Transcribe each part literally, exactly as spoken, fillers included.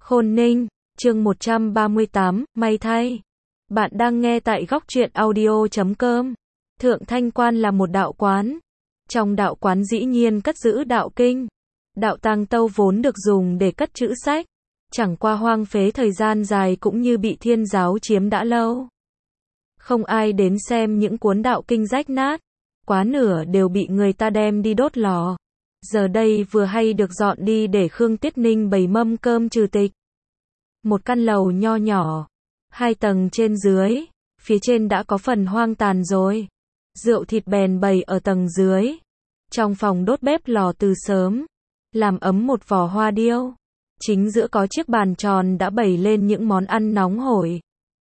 Khôn Ninh, chương một trăm ba mươi tám, may thay. Bạn đang nghe tại góc truyện audio chấm com. Thượng Thanh Quan là một đạo quán. Trong đạo quán dĩ nhiên cất giữ đạo kinh. Đạo tàng tâu vốn được dùng để cất chữ sách. Chẳng qua hoang phế thời gian dài cũng như bị thiên giáo chiếm đã lâu. Không ai đến xem những cuốn đạo kinh rách nát. Quá nửa đều bị người ta đem đi đốt lò. Giờ đây vừa hay được dọn đi để Khương Tuyết Ninh bày mâm cơm trừ tịch. Một căn lầu nho nhỏ, hai tầng trên dưới, phía trên đã có phần hoang tàn rồi. Rượu thịt bèn bày ở tầng dưới. Trong phòng đốt bếp lò từ sớm, làm ấm một vò hoa điêu. Chính giữa có chiếc bàn tròn đã bày lên những món ăn nóng hổi.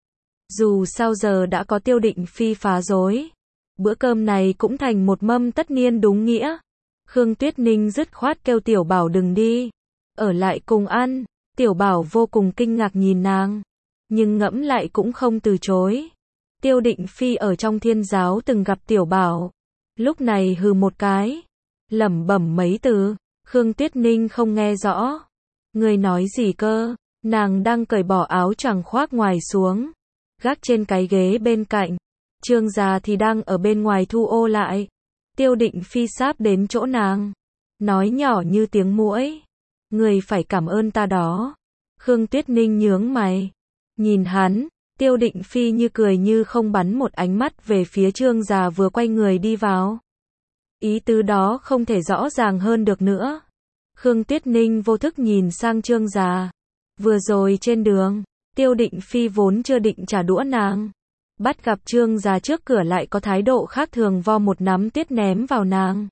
Dù sao giờ đã có Tiêu Định Phi phá rối, bữa cơm này cũng thành một mâm tất niên đúng nghĩa. Khương Tuyết Ninh dứt khoát kêu Tiểu Bảo đừng đi, ở lại cùng ăn. Tiểu Bảo vô cùng kinh ngạc nhìn nàng, nhưng ngẫm lại cũng không từ chối. Tiêu Định Phi ở trong thiên giáo từng gặp Tiểu Bảo, lúc này hừ một cái, lẩm bẩm mấy từ. Khương Tuyết Ninh không nghe rõ. Người nói gì cơ? Nàng đang cởi bỏ áo choàng khoác ngoài xuống, gác trên cái ghế bên cạnh. Trương già thì đang ở bên ngoài thu ô lại. Tiêu Định Phi sáp đến chỗ nàng, nói nhỏ như tiếng muỗi. Người phải cảm ơn ta đó. Khương Tuyết Ninh nhướng mày, nhìn hắn. Tiêu Định Phi như cười như không bắn một ánh mắt về phía Trương già vừa quay người đi vào. Ý tứ đó không thể rõ ràng hơn được nữa. Khương Tuyết Ninh vô thức nhìn sang Trương già. Vừa rồi trên đường, Tiêu Định Phi vốn chưa định trả đũa nàng. Bắt gặp Trương già trước cửa lại có thái độ khác thường, vo một nắm tuyết ném vào nàng.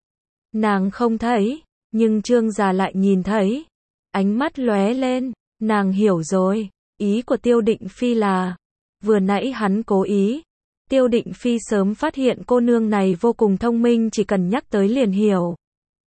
Nàng không thấy, nhưng Trương già lại nhìn thấy. Ánh mắt lóe lên, nàng hiểu rồi. Ý của Tiêu Định Phi là, vừa nãy hắn cố ý. Tiêu Định Phi sớm phát hiện cô nương này vô cùng thông minh, chỉ cần nhắc tới liền hiểu.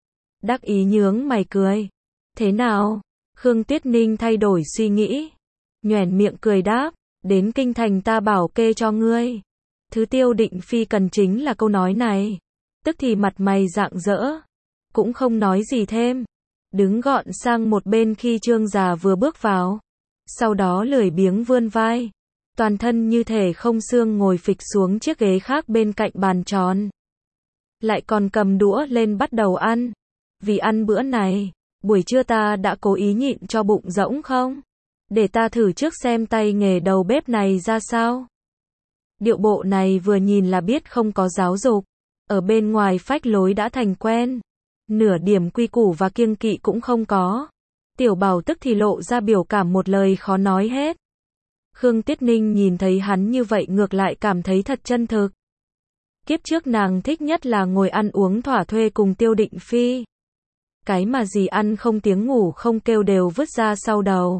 Đắc ý nhướng mày cười. Thế nào? Khương Tuyết Ninh thay đổi suy nghĩ, nhoẻn miệng cười đáp, đến kinh thành ta bảo kê cho ngươi. Thứ Tiêu Định Phi cần chính là câu nói này. Tức thì mặt mày rạng rỡ, cũng không nói gì thêm, đứng gọn sang một bên khi Trương già vừa bước vào. Sau đó lười biếng vươn vai, toàn thân như thể không xương ngồi phịch xuống chiếc ghế khác bên cạnh bàn tròn. Lại còn cầm đũa lên bắt đầu ăn. Vì ăn bữa này, buổi trưa ta đã cố ý nhịn cho bụng rỗng không? Để ta thử trước xem tay nghề đầu bếp này ra sao. Điệu bộ này vừa nhìn là biết không có giáo dục. Ở bên ngoài phách lối đã thành quen. Nửa điểm quy củ và kiêng kỵ cũng không có. Tiểu Bảo tức thì lộ ra biểu cảm một lời khó nói hết. Khương Tuyết Ninh nhìn thấy hắn như vậy ngược lại cảm thấy thật chân thực. Kiếp trước nàng thích nhất là ngồi ăn uống thỏa thuê cùng Tiêu Định Phi. Cái mà gì ăn không tiếng ngủ không kêu đều vứt ra sau đầu.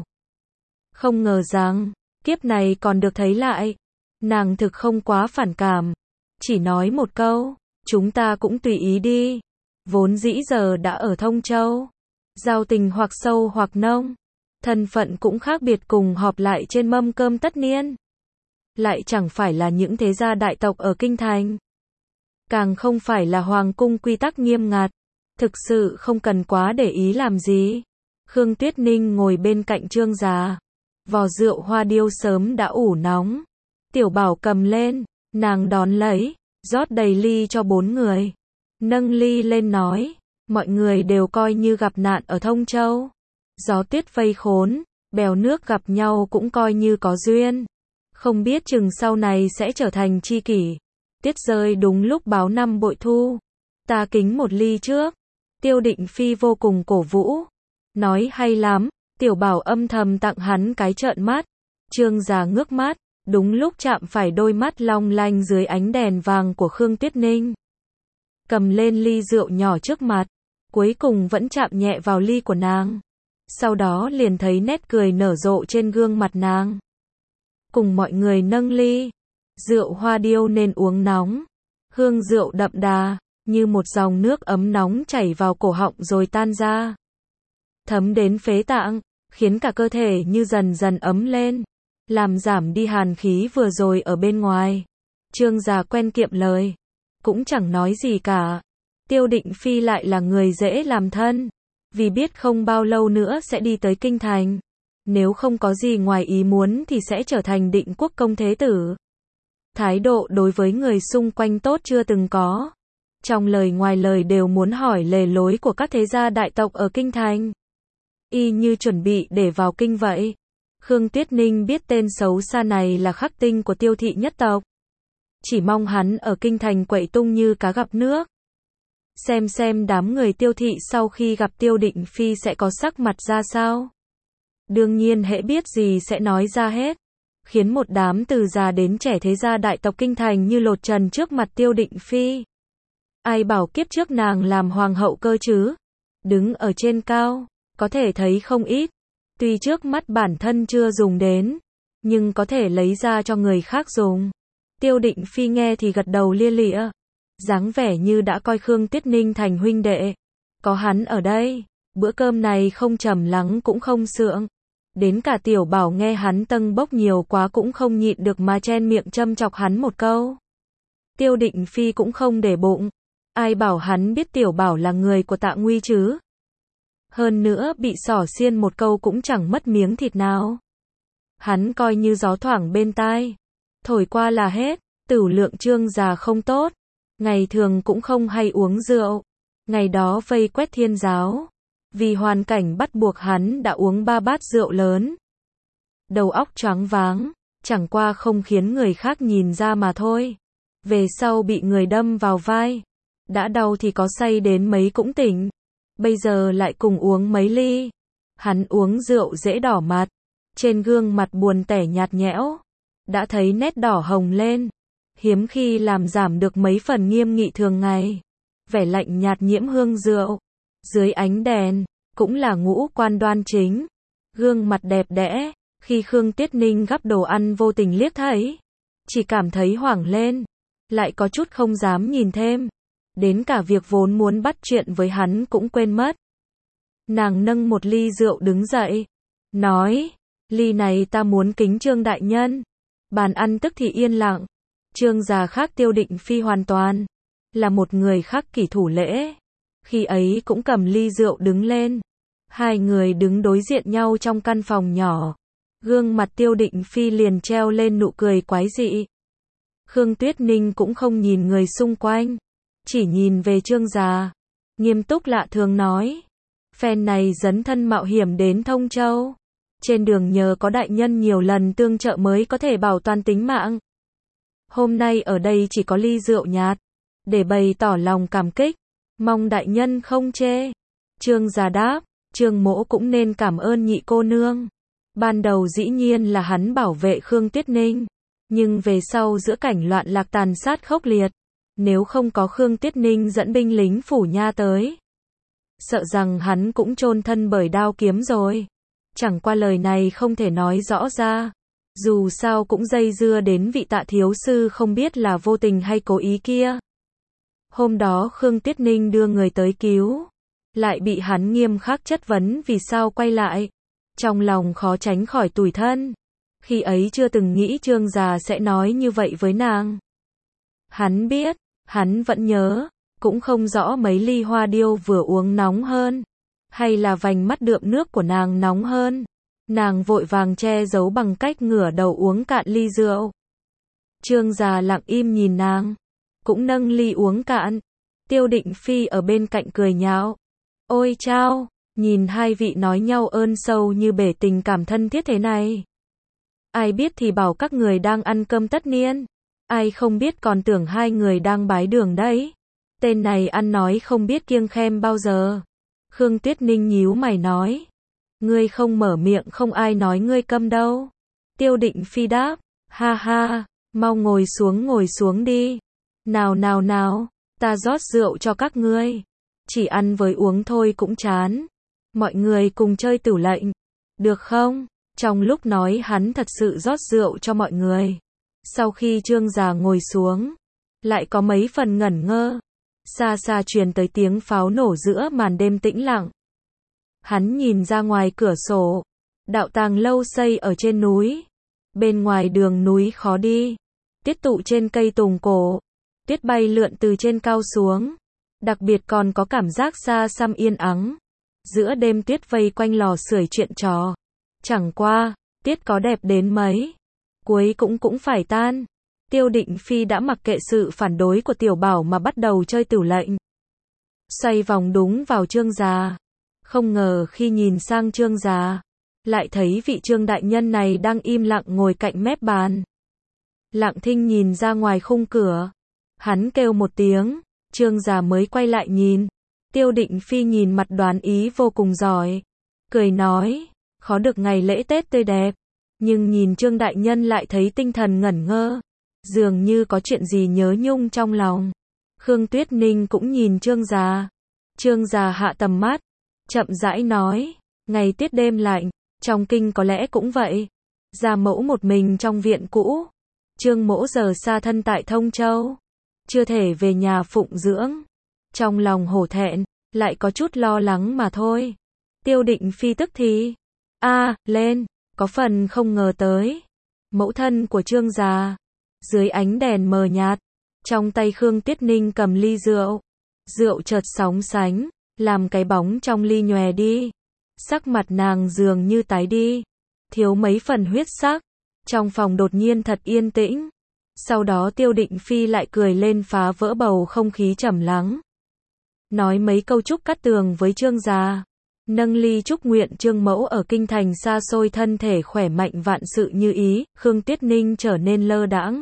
Không ngờ rằng, kiếp này còn được thấy lại. Nàng thực không quá phản cảm. Chỉ nói một câu, chúng ta cũng tùy ý đi. Vốn dĩ giờ đã ở Thông Châu. Giao tình hoặc sâu hoặc nông. Thân phận cũng khác biệt, cùng họp lại trên mâm cơm tất niên. Lại chẳng phải là những thế gia đại tộc ở kinh thành. Càng không phải là hoàng cung quy tắc nghiêm ngặt. Thực sự không cần quá để ý làm gì. Khương Tuyết Ninh ngồi bên cạnh Trương già. Vò rượu hoa điêu sớm đã ủ nóng. Tiểu Bảo cầm lên, nàng đón lấy, rót đầy ly cho bốn người. Nâng ly lên nói, mọi người đều coi như gặp nạn ở Thông Châu. Gió tuyết vây khốn, bèo nước gặp nhau cũng coi như có duyên. Không biết chừng sau này sẽ trở thành tri kỷ. Tiết rơi đúng lúc báo năm bội thu. Ta kính một ly trước. Tiêu Định Phi vô cùng cổ vũ. Nói hay lắm. Tiểu Bảo âm thầm tặng hắn cái trợn mắt. Trương già ngước mắt, đúng lúc chạm phải đôi mắt long lanh dưới ánh đèn vàng của Khương Tuyết Ninh. Cầm lên ly rượu nhỏ trước mặt, cuối cùng vẫn chạm nhẹ vào ly của nàng. Sau đó liền thấy nét cười nở rộ trên gương mặt nàng. Cùng mọi người nâng ly. Rượu hoa điêu nên uống nóng. Hương rượu đậm đà, như một dòng nước ấm nóng chảy vào cổ họng rồi tan ra. Thấm đến phế tạng, khiến cả cơ thể như dần dần ấm lên, làm giảm đi hàn khí vừa rồi ở bên ngoài. Trương già quen kiệm lời, cũng chẳng nói gì cả. Tiêu Định Phi lại là người dễ làm thân, vì biết không bao lâu nữa sẽ đi tới kinh thành, nếu không có gì ngoài ý muốn thì sẽ trở thành định quốc công thế tử. Thái độ đối với người xung quanh tốt chưa từng có. Trong lời ngoài lời đều muốn hỏi lề lối của các thế gia đại tộc ở kinh thành. Y như chuẩn bị để vào kinh vậy. Khương Tuyết Ninh biết tên xấu xa này là khắc tinh của Tiêu thị nhất tộc. Chỉ mong hắn ở kinh thành quậy tung như cá gặp nước. Xem xem đám người Tiêu thị sau khi gặp Tiêu Định Phi sẽ có sắc mặt ra sao. Đương nhiên hễ biết gì sẽ nói ra hết. Khiến một đám từ già đến trẻ thế gia đại tộc kinh thành như lột trần trước mặt Tiêu Định Phi. Ai bảo kiếp trước nàng làm hoàng hậu cơ chứ. Đứng ở trên cao, có thể thấy không ít. Tuy trước mắt bản thân chưa dùng đến, nhưng có thể lấy ra cho người khác dùng. Tiêu Định Phi nghe thì gật đầu lia lịa. Dáng vẻ như đã coi Khương Tuyết Ninh thành huynh đệ. Có hắn ở đây, bữa cơm này không trầm lắng cũng không sượng. Đến cả Tiểu Bảo nghe hắn tâng bốc nhiều quá cũng không nhịn được mà chen miệng châm chọc hắn một câu. Tiêu Định Phi cũng không để bụng. Ai bảo hắn biết Tiểu Bảo là người của Tạ Nguy chứ. Hơn nữa bị xỏ xiên một câu cũng chẳng mất miếng thịt nào. Hắn coi như gió thoảng bên tai. Thổi qua là hết. Tửu lượng Trương già không tốt. Ngày thường cũng không hay uống rượu. Ngày đó vây quét Thiên giáo. Vì hoàn cảnh bắt buộc hắn đã uống ba bát rượu lớn. Đầu óc choáng váng. Chẳng qua không khiến người khác nhìn ra mà thôi. Về sau bị người đâm vào vai. Đã đau thì có say đến mấy cũng tỉnh. Bây giờ lại cùng uống mấy ly. Hắn uống rượu dễ đỏ mặt. Trên gương mặt buồn tẻ nhạt nhẽo. Đã thấy nét đỏ hồng lên. Hiếm khi làm giảm được mấy phần nghiêm nghị thường ngày. Vẻ lạnh nhạt nhiễm hương rượu. Dưới ánh đèn, cũng là ngũ quan đoan chính. Gương mặt đẹp đẽ. Khi Khương Tuyết Ninh gắp đồ ăn vô tình liếc thấy. Chỉ cảm thấy hoảng lên. Lại có chút không dám nhìn thêm. Đến cả việc vốn muốn bắt chuyện với hắn cũng quên mất. Nàng nâng một ly rượu đứng dậy. Nói, ly này ta muốn kính Trương đại nhân. Bàn ăn tức thì yên lặng. Trương già khác Tiêu Định Phi hoàn toàn. Là một người khác kỷ thủ lễ. Khi ấy cũng cầm ly rượu đứng lên. Hai người đứng đối diện nhau trong căn phòng nhỏ. Gương mặt Tiêu Định Phi liền treo lên nụ cười quái dị. Khương Tuyết Ninh cũng không nhìn người xung quanh. Chỉ nhìn về Trương già. Nghiêm túc lạ thường nói. Phen này dấn thân mạo hiểm đến Thông Châu. Trên đường nhờ có đại nhân nhiều lần tương trợ mới có thể bảo toàn tính mạng. Hôm nay ở đây chỉ có ly rượu nhạt. Để bày tỏ lòng cảm kích. Mong đại nhân không chê. Trương già đáp. Trương mỗ cũng nên cảm ơn nhị cô nương. Ban đầu dĩ nhiên là hắn bảo vệ Khương Tuyết Ninh. Nhưng về sau giữa cảnh loạn lạc tàn sát khốc liệt. Nếu không có Khương Tuyết Ninh dẫn binh lính phủ nha tới. Sợ rằng hắn cũng chôn thân bởi đao kiếm rồi. Chẳng qua lời này không thể nói rõ ra. Dù sao cũng dây dưa đến vị Tạ thiếu sư không biết là vô tình hay cố ý kia. Hôm đó Khương Tuyết Ninh đưa người tới cứu. Lại bị hắn nghiêm khắc chất vấn vì sao quay lại. Trong lòng khó tránh khỏi tủi thân. Khi ấy chưa từng nghĩ Trương già sẽ nói như vậy với nàng. Hắn biết, hắn vẫn nhớ, cũng không rõ mấy ly hoa điêu vừa uống nóng hơn. Hay là vành mắt đượm nước của nàng nóng hơn. Nàng vội vàng che giấu bằng cách ngửa đầu uống cạn ly rượu. Trương già lặng im nhìn nàng. Cũng nâng ly uống cạn. Tiêu Định Phi ở bên cạnh cười nhạo. Ôi chao, nhìn hai vị nói nhau ơn sâu như bể tình cảm thân thiết thế này. Ai biết thì bảo các người đang ăn cơm tất niên. Ai không biết còn tưởng hai người đang bái đường đấy. Tên này ăn nói không biết kiêng khem bao giờ. Khương Tuyết Ninh nhíu mày nói. Ngươi không mở miệng không ai nói ngươi câm đâu. Tiêu Định Phi đáp. Ha ha, mau ngồi xuống ngồi xuống đi. Nào nào nào, ta rót rượu cho các ngươi. Chỉ ăn với uống thôi cũng chán. Mọi người cùng chơi tửu lệnh. Được không? Trong lúc nói hắn thật sự rót rượu cho mọi người. Sau khi Trương già ngồi xuống, lại có mấy phần ngẩn ngơ. Xa xa truyền tới tiếng pháo nổ giữa màn đêm tĩnh lặng. Hắn nhìn ra ngoài cửa sổ. Đạo tàng lâu xây ở trên núi. Bên ngoài đường núi khó đi. Tiết tụ trên cây tùng cổ. Tuyết bay lượn từ trên cao xuống. Đặc biệt còn có cảm giác xa xăm yên ắng. Giữa đêm tuyết vây quanh lò sưởi chuyện trò. Chẳng qua, tiết có đẹp đến mấy, cuối cũng cũng phải tan. Tiêu Định Phi đã mặc kệ sự phản đối của Tiểu Bảo mà bắt đầu chơi tửu lệnh. Xoay vòng đúng vào Trương gia. Không ngờ khi nhìn sang Trương gia, lại thấy vị Trương đại nhân này đang im lặng ngồi cạnh mép bàn. Lặng thinh nhìn ra ngoài khung cửa. Hắn kêu một tiếng, Trương gia mới quay lại nhìn. Tiêu Định Phi nhìn mặt đoán ý vô cùng giỏi. Cười nói, khó được ngày lễ Tết tươi đẹp. Nhưng nhìn Trương đại nhân lại thấy tinh thần ngẩn ngơ. Dường như có chuyện gì nhớ nhung trong lòng. Khương Tuyết Ninh cũng nhìn Trương gia. Trương gia hạ tầm mắt, chậm rãi nói, ngày tiết đêm lạnh, trong kinh có lẽ cũng vậy. Gia mẫu một mình trong viện cũ. Trương mỗ giờ xa thân tại Thông Châu, chưa thể về nhà phụng dưỡng. Trong lòng hổ thẹn, lại có chút lo lắng mà thôi. Tiêu Định Phi tức thì, a lên, có phần không ngờ tới. Mẫu thân của Trương gia, dưới ánh đèn mờ nhạt, trong tay Khương Tuyết Ninh cầm ly rượu. Rượu chợt sóng sánh, làm cái bóng trong ly nhòe đi. Sắc mặt nàng dường như tái đi, thiếu mấy phần huyết sắc. Trong phòng đột nhiên thật yên tĩnh. Sau đó Tiêu Định Phi lại cười lên phá vỡ bầu không khí trầm lắng. Nói mấy câu chúc cát tường với Trương gia. Nâng ly chúc nguyện Trương mẫu ở kinh thành xa xôi thân thể khỏe mạnh vạn sự như ý. Khương Tuyết Ninh trở nên lơ đãng.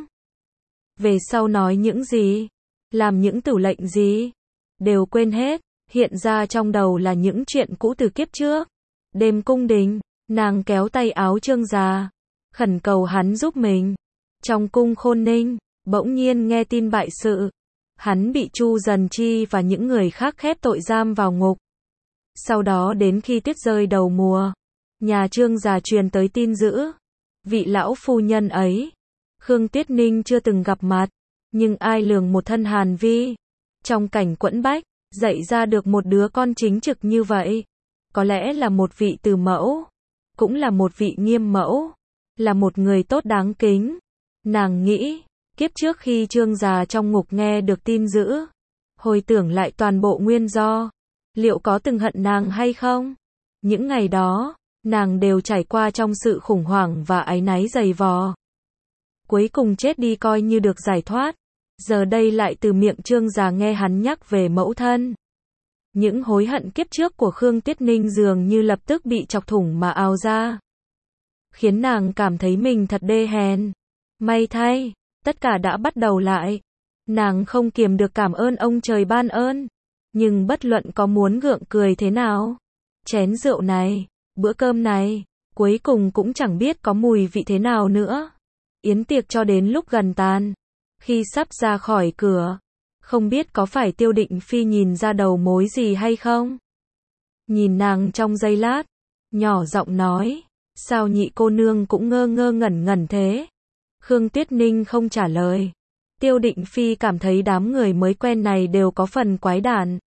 Về sau nói những gì, làm những tửu lệnh gì, đều quên hết. Hiện ra trong đầu là những chuyện cũ từ kiếp trước. Đêm cung đình, nàng kéo tay áo Trương gia, khẩn cầu hắn giúp mình. Trong cung Khôn Ninh, bỗng nhiên nghe tin bại sự. Hắn bị Chu Dần Chi và những người khác khép tội giam vào ngục. Sau đó đến khi tuyết rơi đầu mùa, nhà Trương gia truyền tới tin dữ. Vị lão phu nhân ấy, Khương Tuyết Ninh chưa từng gặp mặt, nhưng ai lường một thân hàn vi. Trong cảnh quẫn bách, dạy ra được một đứa con chính trực như vậy. Có lẽ là một vị từ mẫu, cũng là một vị nghiêm mẫu, là một người tốt đáng kính. Nàng nghĩ, kiếp trước khi Trương gia trong ngục nghe được tin dữ, hồi tưởng lại toàn bộ nguyên do, liệu có từng hận nàng hay không? Những ngày đó, nàng đều trải qua trong sự khủng hoảng và áy náy dày vò. Cuối cùng chết đi coi như được giải thoát. Giờ đây lại từ miệng Trương gia nghe hắn nhắc về mẫu thân. Những hối hận kiếp trước của Khương Tuyết Ninh dường như lập tức bị chọc thủng mà ào ra. Khiến nàng cảm thấy mình thật đê hèn. May thay, tất cả đã bắt đầu lại. Nàng không kiềm được cảm ơn ông trời ban ơn. Nhưng bất luận có muốn gượng cười thế nào, chén rượu này, bữa cơm này, cuối cùng cũng chẳng biết có mùi vị thế nào nữa. Yến tiệc cho đến lúc gần tàn. Khi sắp ra khỏi cửa, không biết có phải Tiêu Định Phi nhìn ra đầu mối gì hay không? Nhìn nàng trong giây lát, nhỏ giọng nói, sao nhị cô nương cũng ngơ ngơ ngẩn ngẩn thế? Khương Tuyết Ninh không trả lời. Tiêu Định Phi cảm thấy đám người mới quen này đều có phần quái đản.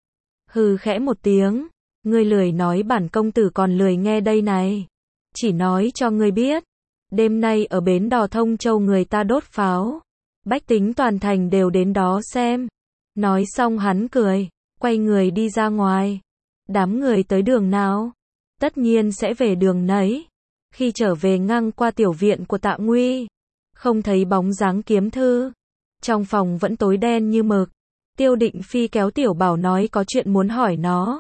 Hừ khẽ một tiếng, ngươi lười nói bản công tử còn lười nghe đây này. Chỉ nói cho ngươi biết, đêm nay ở bến đò Thông Châu người ta đốt pháo. Bách tính toàn thành đều đến đó xem. Nói xong hắn cười, quay người đi ra ngoài. Đám người tới đường nào? Tất nhiên sẽ về đường nấy. Khi trở về ngang qua tiểu viện của Tạ Nguy, không thấy bóng dáng Kiếm Thư. Trong phòng vẫn tối đen như mực. Tiêu Định Phi kéo Tiểu Bảo nói có chuyện muốn hỏi nó.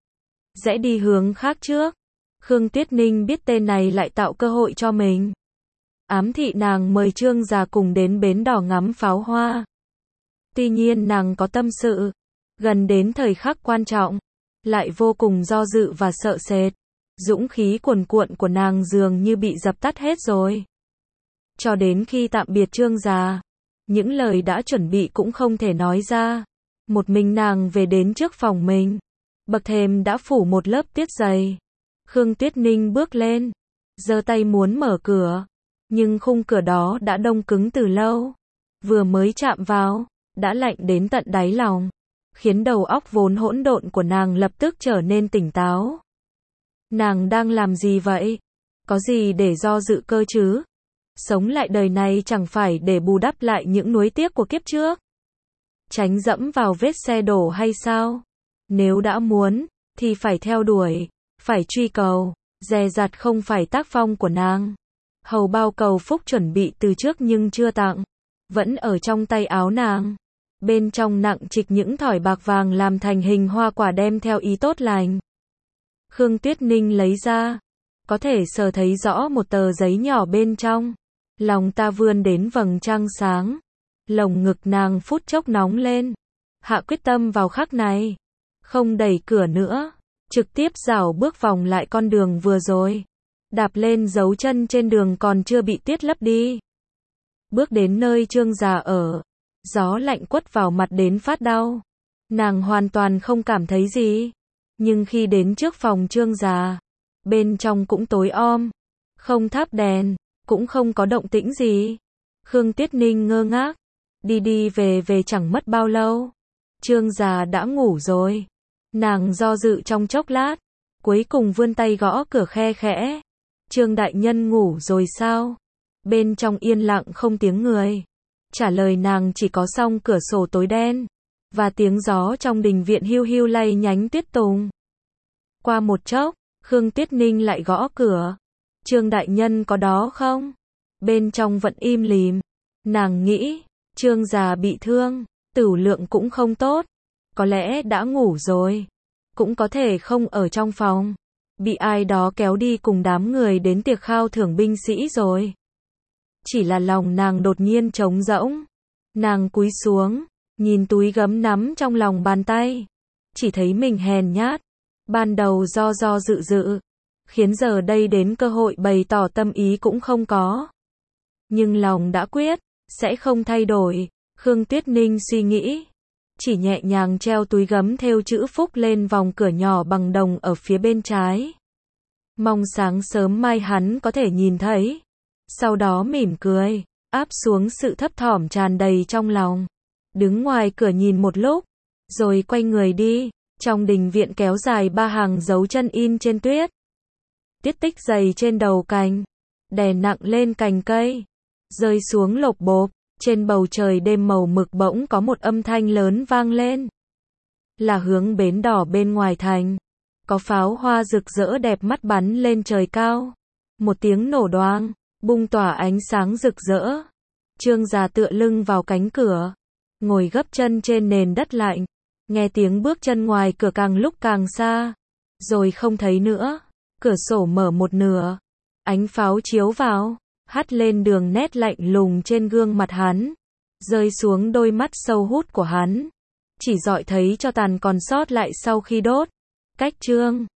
Rẽ đi hướng khác trước. Khương Tuyết Ninh biết tên này lại tạo cơ hội cho mình. Ám thị nàng mời Trương gia cùng đến bến đò ngắm pháo hoa. Tuy nhiên nàng có tâm sự. Gần đến thời khắc quan trọng, lại vô cùng do dự và sợ sệt. Dũng khí cuồn cuộn của nàng dường như bị dập tắt hết rồi. Cho đến khi tạm biệt Trương gia, những lời đã chuẩn bị cũng không thể nói ra. Một mình nàng về đến trước phòng mình. Bậc thềm đã phủ một lớp tuyết dày. Khương Tuyết Ninh bước lên, giơ tay muốn mở cửa. Nhưng khung cửa đó đã đông cứng từ lâu. Vừa mới chạm vào, đã lạnh đến tận đáy lòng. Khiến đầu óc vốn hỗn độn của nàng lập tức trở nên tỉnh táo. Nàng đang làm gì vậy? Có gì để do dự cơ chứ? Sống lại đời này chẳng phải để bù đắp lại những nuối tiếc của kiếp trước. Tránh dẫm vào vết xe đổ hay sao? Nếu đã muốn, thì phải theo đuổi, phải truy cầu. Dè dặt không phải tác phong của nàng. Hầu bao cầu phúc chuẩn bị từ trước nhưng chưa tặng, vẫn ở trong tay áo nàng. Bên trong nặng trịch những thỏi bạc vàng làm thành hình hoa quả đem theo ý tốt lành. Khương Tuyết Ninh lấy ra, có thể sờ thấy rõ một tờ giấy nhỏ bên trong. Lòng ta vươn đến vầng trăng sáng. Lồng ngực nàng phút chốc nóng lên. Hạ quyết tâm vào khắc này. Không đẩy cửa nữa. Trực tiếp rảo bước vòng lại con đường vừa rồi. Đạp lên dấu chân trên đường còn chưa bị tiết lấp đi. Bước đến nơi Trương già ở. Gió lạnh quất vào mặt đến phát đau. Nàng hoàn toàn không cảm thấy gì. Nhưng khi đến trước phòng Trương già, bên trong cũng tối om. Không thắp đèn, cũng không có động tĩnh gì. Khương Tuyết Ninh ngơ ngác. Đi đi về về chẳng mất bao lâu. Trương già đã ngủ rồi. Nàng do dự trong chốc lát. Cuối cùng vươn tay gõ cửa khe khẽ. Trương đại nhân ngủ rồi sao? Bên trong yên lặng không tiếng người. Trả lời nàng chỉ có song cửa sổ tối đen. Và tiếng gió trong đình viện hiu hiu lay nhánh tuyết tùng. Qua một chốc, Khương Tuyết Ninh lại gõ cửa. Trương đại nhân có đó không? Bên trong vẫn im lìm. Nàng nghĩ, Trương già bị thương, tửu lượng cũng không tốt. Có lẽ đã ngủ rồi. Cũng có thể không ở trong phòng. Bị ai đó kéo đi cùng đám người đến tiệc khao thưởng binh sĩ rồi. Chỉ là lòng nàng đột nhiên trống rỗng. Nàng cúi xuống, nhìn túi gấm nắm trong lòng bàn tay. Chỉ thấy mình hèn nhát. Ban đầu do do dự dự. Khiến giờ đây đến cơ hội bày tỏ tâm ý cũng không có. Nhưng lòng đã quyết, sẽ không thay đổi. Khương Tuyết Ninh suy nghĩ. Chỉ nhẹ nhàng treo túi gấm thêu chữ phúc lên vòng cửa nhỏ bằng đồng ở phía bên trái. Mong sáng sớm mai hắn có thể nhìn thấy. Sau đó mỉm cười, áp xuống sự thấp thỏm tràn đầy trong lòng. Đứng ngoài cửa nhìn một lúc, rồi quay người đi. Trong đình viện kéo dài ba hàng dấu chân in trên tuyết. Tiết tích dày trên đầu cành, đè nặng lên cành cây, rơi xuống lộp bộp. Trên bầu trời đêm màu mực bỗng có một âm thanh lớn vang lên. Là hướng bến đỏ bên ngoài thành. Có pháo hoa rực rỡ đẹp mắt bắn lên trời cao. Một tiếng nổ đoang, bung tỏa ánh sáng rực rỡ. Trương già tựa lưng vào cánh cửa, ngồi gấp chân trên nền đất lạnh. Nghe tiếng bước chân ngoài cửa càng lúc càng xa. Rồi không thấy nữa. Cửa sổ mở một nửa. Ánh pháo chiếu vào. Hắt lên đường nét lạnh lùng trên gương mặt hắn. Rơi xuống đôi mắt sâu hút của hắn. Chỉ dọi thấy cho tàn còn sót lại sau khi đốt. Cách Trương